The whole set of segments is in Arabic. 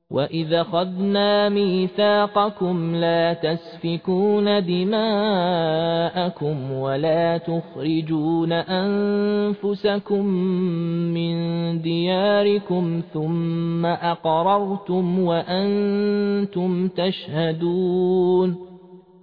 وَإِذْ أَخَذْنَا مِيثَاقَكُمْ لَا تَسْفِكُونَ دِمَاءَكُمْ وَلَا تُخْرِجُونَ أَنفُسَكُم مِّن دِيَارِكُمْ ثُمَّ أَقْرَرْتُمْ وَأَنتُمْ تَشْهَدُونَ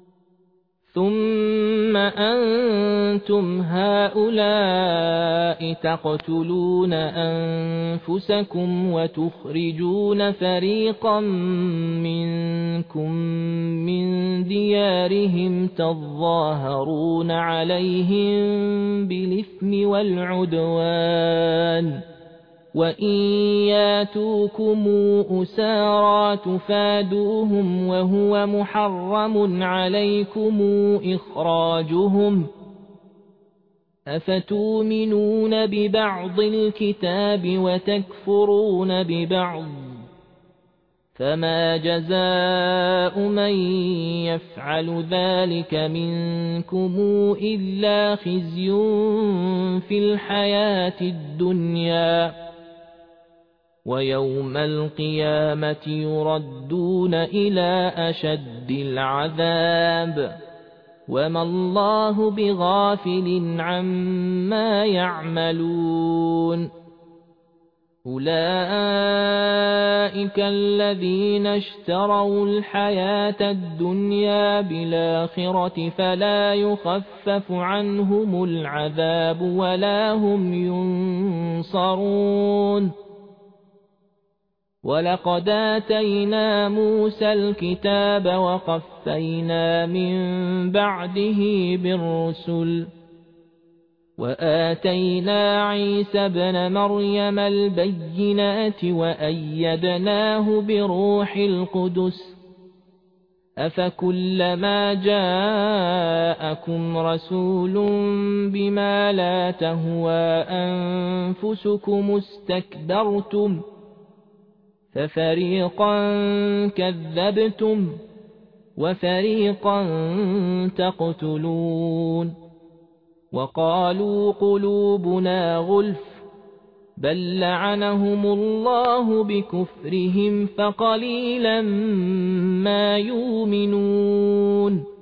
ثُمَّ أَنتُمْ هَؤُلَاءِ تَقْتُلُونَ أَنفُسَكُمْ وَتُخْرِجُونَ فَرِيقًا مِّنكُم مِّن دِيَارِهِمْ تَظَاهَرُونَ عَلَيْهِم بِالْإِثْمِ وَالْعُدْوَانِ وَإِن يَأْتُوكُمْ أُسَارَىٰ تُفَادُوهُمْ وَهُوَ مُحَرَّمٌ عَلَيْكُمْ إِخْرَاجُهُمْ أَفَتُؤْمِنُونَ بِبَعْضِ الْكِتَابِ وَتَكْفُرُونَ بِبَعْضٍ فَمَا جَزَاءُ مَن يَفْعَلُ ذَلِكَ مِنكُمْ إِلَّا خِزْيٌ فِي الْحَيَاةِ الدُّنْيَا وَيَوْمَ الْقِيَامَةِ يُرَدُّونَ إِلَىٰ أَشَدِّ الْعَذَابِ وَمَا اللَّهُ بِغَافِلٍ عَمَّا يَعْمَلُونَ أُولَٰئِكَ الَّذِينَ اشْتَرَوُا الْحَيَاةَ الدُّنْيَا بِالْآخِرَةِ فَلَا يُخَفَّفُ عَنْهُمُ الْعَذَابُ وَلَا هُمْ يُنصَرُونَ وَلَقَدْ آتَيْنَا مُوسَى الْكِتَابَ وَقَفَّيْنَا مِن بَعْدِهِ بِالرُّسُلِ وَآتَيْنَا عِيسَى ابْنَ مَرْيَمَ الْبَيِّنَاتِ وَأَيَّدْنَاهُ بِرُوحِ الْقُدُسِ أَفَكُلَّمَا جَاءَكُمْ رَسُولٌ بِمَا لَا تَهْوَىٰ أَنفُسُكُمُ اسْتَكْبَرْتُمْ فَفَرِيقًا كَذَّبْتُمْ وَفَرِيقًا تَقْتُلُونَ وَقَالُوا قُلُوبُنَا غُلْفٌ بَل لَّعَنَهُمُ اللَّهُ بِكُفْرِهِمْ فَقَلِيلًا مَّا يُؤْمِنُونَ